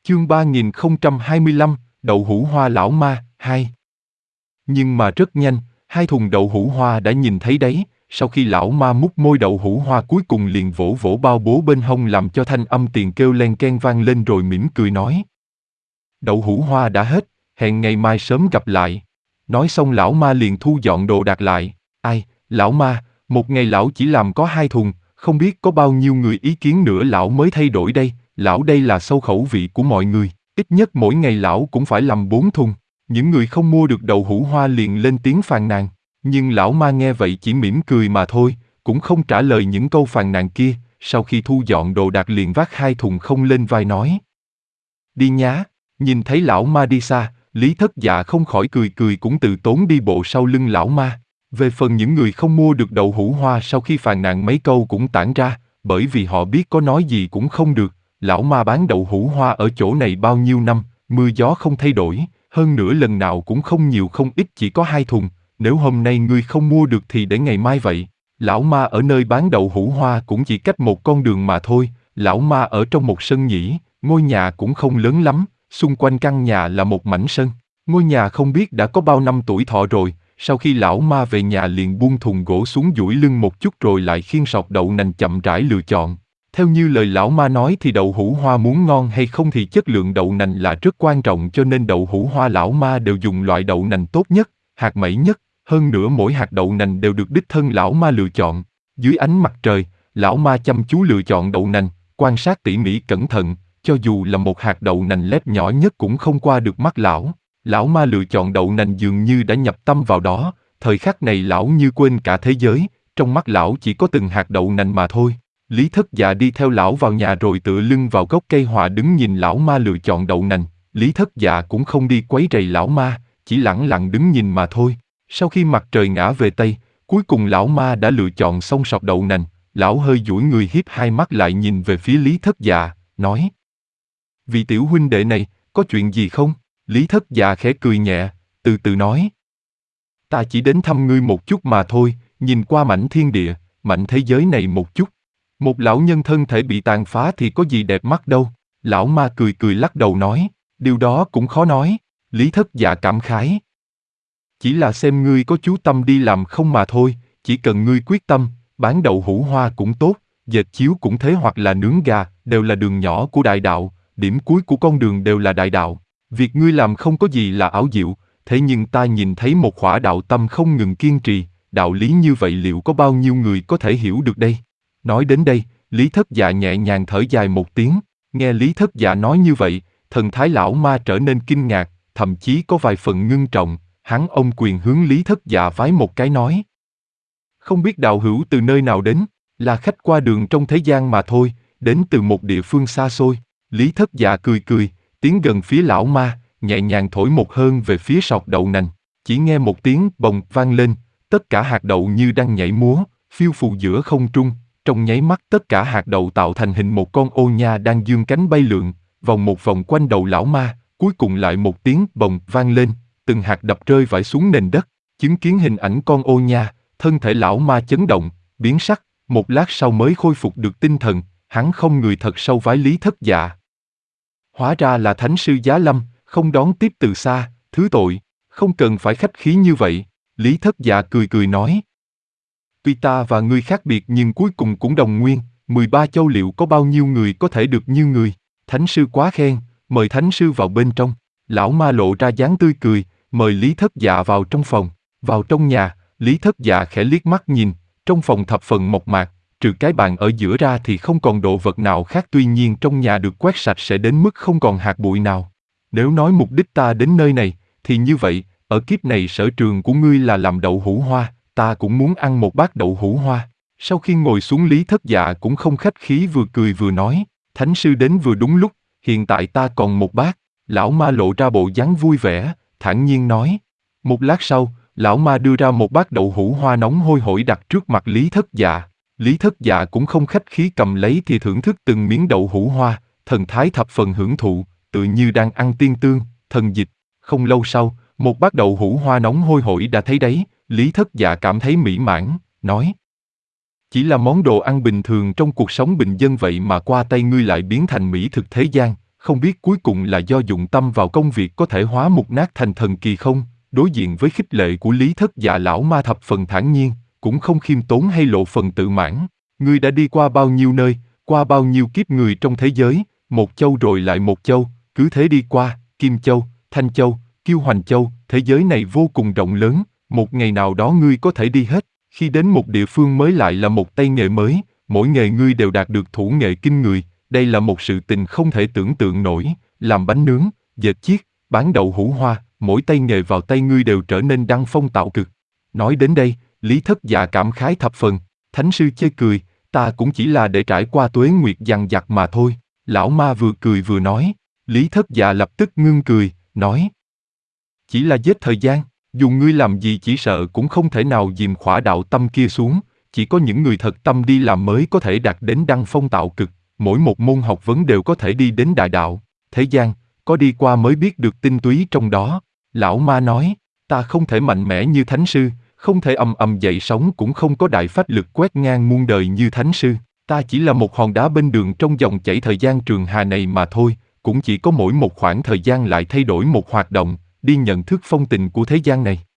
Chương 3025, đậu hũ hoa lão ma, 2. Nhưng mà rất nhanh, hai thùng đậu hũ hoa đã nhìn thấy đấy, sau khi lão ma mút môi đậu hũ hoa cuối cùng liền vỗ vỗ bao bố bên hông làm cho thanh âm tiền kêu len keng vang lên rồi mỉm cười nói. Đậu hũ hoa đã hết, hẹn ngày mai sớm gặp lại. Nói xong lão ma liền thu dọn đồ đạc lại. Ai, lão ma, một ngày lão chỉ làm có 2 thùng, không biết có bao nhiêu người ý kiến nữa lão mới thay đổi đây, lão đây là sâu khẩu vị của mọi người, ít nhất mỗi ngày lão cũng phải làm 4 thùng. Những người không mua được đậu hũ hoa liền lên tiếng phàn nàn, nhưng lão ma nghe vậy chỉ mỉm cười mà thôi, cũng không trả lời những câu phàn nàn kia, sau khi thu dọn đồ đạc liền vác 2 thùng không lên vai nói. Đi nhá, nhìn thấy lão ma đi xa, Lý Thất Dạ không khỏi cười cười cũng từ tốn đi bộ sau lưng lão ma. Về phần những người không mua được đậu hũ hoa sau khi phàn nàn mấy câu cũng tản ra, bởi vì họ biết có nói gì cũng không được, lão ma bán đậu hũ hoa ở chỗ này bao nhiêu năm, mưa gió không thay đổi, hơn nữa lần nào cũng không nhiều không ít chỉ có 2 thùng, nếu hôm nay ngươi không mua được thì để ngày mai vậy. Lão ma ở nơi bán đậu hũ hoa cũng chỉ cách một con đường mà thôi, lão ma ở trong một sân nhỉ, ngôi nhà cũng không lớn lắm, xung quanh căn nhà là một mảnh sân. Ngôi nhà không biết đã có bao năm tuổi thọ rồi, sau khi lão ma về nhà liền buông thùng gỗ xuống duỗi lưng một chút rồi lại khiêng sọt đậu nành chậm rãi lựa chọn. Theo như lời lão ma nói thì đậu hũ hoa muốn ngon hay không thì chất lượng đậu nành là rất quan trọng, cho nên đậu hũ hoa lão ma đều dùng loại đậu nành tốt nhất, hạt mẩy nhất, hơn nữa mỗi hạt đậu nành đều được đích thân lão ma lựa chọn. Dưới ánh mặt trời, lão ma chăm chú lựa chọn đậu nành, quan sát tỉ mỉ cẩn thận, cho dù là một hạt đậu nành lép nhỏ nhất cũng không qua được mắt lão. Lão ma lựa chọn đậu nành dường như đã nhập tâm vào đó, thời khắc này lão như quên cả thế giới, trong mắt lão chỉ có từng hạt đậu nành mà thôi. Lý Thất Dạ đi theo lão vào nhà rồi tựa lưng vào gốc cây hòa đứng nhìn lão ma lựa chọn đậu nành. Lý Thất Dạ cũng không đi quấy rầy lão ma, chỉ lẳng lặng đứng nhìn mà thôi. Sau khi mặt trời ngã về Tây, cuối cùng lão ma đã lựa chọn xong sọt đậu nành, lão hơi duỗi người hiếp hai mắt lại nhìn về phía Lý Thất Dạ, nói. Vị tiểu huynh đệ này, có chuyện gì không? Lý Thất Dạ khẽ cười nhẹ, từ từ nói. Ta chỉ đến thăm ngươi một chút mà thôi, nhìn qua mảnh thiên địa, mảnh thế giới này một chút. Một lão nhân thân thể bị tàn phá thì có gì đẹp mắt đâu. Lão ma cười cười lắc đầu nói, điều đó cũng khó nói. Lý Thất Dạ cảm khái. Chỉ là xem ngươi có chú tâm đi làm không mà thôi, chỉ cần ngươi quyết tâm, bán đậu hũ hoa cũng tốt, dệt chiếu cũng thế hoặc là nướng gà, đều là đường nhỏ của đại đạo, điểm cuối của con đường đều là đại đạo. Việc ngươi làm không có gì là ảo diệu, thế nhưng ta nhìn thấy một khỏa đạo tâm không ngừng kiên trì, đạo lý như vậy liệu có bao nhiêu người có thể hiểu được đây? Nói đến đây, Lý Thất Dạ nhẹ nhàng thở dài một tiếng, nghe Lý Thất Dạ nói như vậy, thần thái lão ma trở nên kinh ngạc, thậm chí có vài phần ngưng trọng, hắn ôm quyền hướng Lý Thất Dạ vái một cái nói. Không biết đạo hữu từ nơi nào đến, là khách qua đường trong thế gian mà thôi, đến từ một địa phương xa xôi. Lý Thất Dạ cười cười, tiến gần phía lão ma, nhẹ nhàng thổi một hơi về phía sọt đậu nành, chỉ nghe một tiếng bồng vang lên, tất cả hạt đậu như đang nhảy múa, phiêu phù giữa không trung, trong nháy mắt tất cả hạt đậu tạo thành hình một con ô nha đang dương cánh bay lượn, vòng một vòng quanh đầu lão ma, cuối cùng lại một tiếng bồng vang lên, từng hạt đập rơi vãi xuống nền đất, chứng kiến hình ảnh con ô nha, thân thể lão ma chấn động, biến sắc, một lát sau mới khôi phục được tinh thần, hắn không người thật sâu vái Lý Thất Dạ. Hóa ra là Thánh sư Giá Lâm, không đón tiếp từ xa, thứ tội, không cần phải khách khí như vậy. Lý Thất Dạ cười cười nói. Tuy ta và ngươi khác biệt nhưng cuối cùng cũng đồng nguyên, 13 châu liệu có bao nhiêu người có thể được như người. Thánh sư quá khen, mời Thánh sư vào bên trong. Lão ma lộ ra dáng tươi cười, mời Lý Thất Dạ vào trong phòng. Vào trong nhà, Lý Thất Dạ khẽ liếc mắt nhìn, trong phòng thập phần mộc mạc, trừ cái bàn ở giữa ra thì không còn đồ vật nào khác, tuy nhiên trong nhà được quét sạch sẽ đến mức không còn hạt bụi nào. Nếu nói mục đích ta đến nơi này, thì như vậy, ở kiếp này sở trường của ngươi là làm đậu hũ hoa, ta cũng muốn ăn một bát đậu hũ hoa. Sau khi ngồi xuống Lý Thất Dạ cũng không khách khí vừa cười vừa nói, Thánh sư đến vừa đúng lúc, hiện tại ta còn một bát. Lão ma lộ ra bộ dáng vui vẻ, thản nhiên nói. Một lát sau, lão ma đưa ra một bát đậu hũ hoa nóng hôi hổi đặt trước mặt Lý Thất Dạ. Lý Thất Dạ cũng không khách khí cầm lấy thì thưởng thức từng miếng đậu hũ hoa, thần thái thập phần hưởng thụ, tự như đang ăn tiên tương, thần dịch. Không lâu sau, một bát đậu hũ hoa nóng hôi hổi đã thấy đấy, Lý Thất Dạ cảm thấy mỹ mãn, nói. Chỉ là món đồ ăn bình thường trong cuộc sống bình dân vậy mà qua tay ngươi lại biến thành mỹ thực thế gian, không biết cuối cùng là do dụng tâm vào công việc có thể hóa mục nát thành thần kỳ không? Đối diện với khích lệ của Lý Thất Dạ, lão ma thập phần thản nhiên, cũng không khiêm tốn hay lộ phần tự mãn. Ngươi đã đi qua bao nhiêu nơi, qua bao nhiêu kiếp người trong thế giới, một châu rồi lại một châu, cứ thế đi qua, Kim Châu, Thanh Châu, Kiêu Hoành Châu, thế giới này vô cùng rộng lớn, một ngày nào đó ngươi có thể đi hết. Khi đến một địa phương mới lại là một tay nghề mới, mỗi nghề ngươi đều đạt được thủ nghệ kinh người, đây là một sự tình không thể tưởng tượng nổi, làm bánh nướng, dệt chiết, bán đậu hũ hoa, mỗi tay nghề vào tay ngươi đều trở nên đăng phong tạo cực. Nói đến đây, Lý Thất Dạ cảm khái thập phần, Thánh sư chê cười, ta cũng chỉ là để trải qua tuế nguyệt dằng dặc mà thôi. Lão ma vừa cười vừa nói. Lý Thất Dạ lập tức ngưng cười, nói: chỉ là giết thời gian, dù ngươi làm gì chỉ sợ cũng không thể nào dìm khỏa đạo tâm kia xuống, chỉ có những người thật tâm đi làm mới có thể đạt đến đăng phong tạo cực, mỗi một môn học vấn đều có thể đi đến đại đạo. Thế gian, có đi qua mới biết được tinh túy trong đó. Lão ma nói: ta không thể mạnh mẽ như Thánh sư, không thể ầm ầm dậy sóng, cũng không có đại phách lực quét ngang muôn đời như Thánh sư. Ta chỉ là một hòn đá bên đường trong dòng chảy thời gian trường hà này mà thôi, cũng chỉ có mỗi một khoảng thời gian lại thay đổi một hoạt động, đi nhận thức phong tình của thế gian này.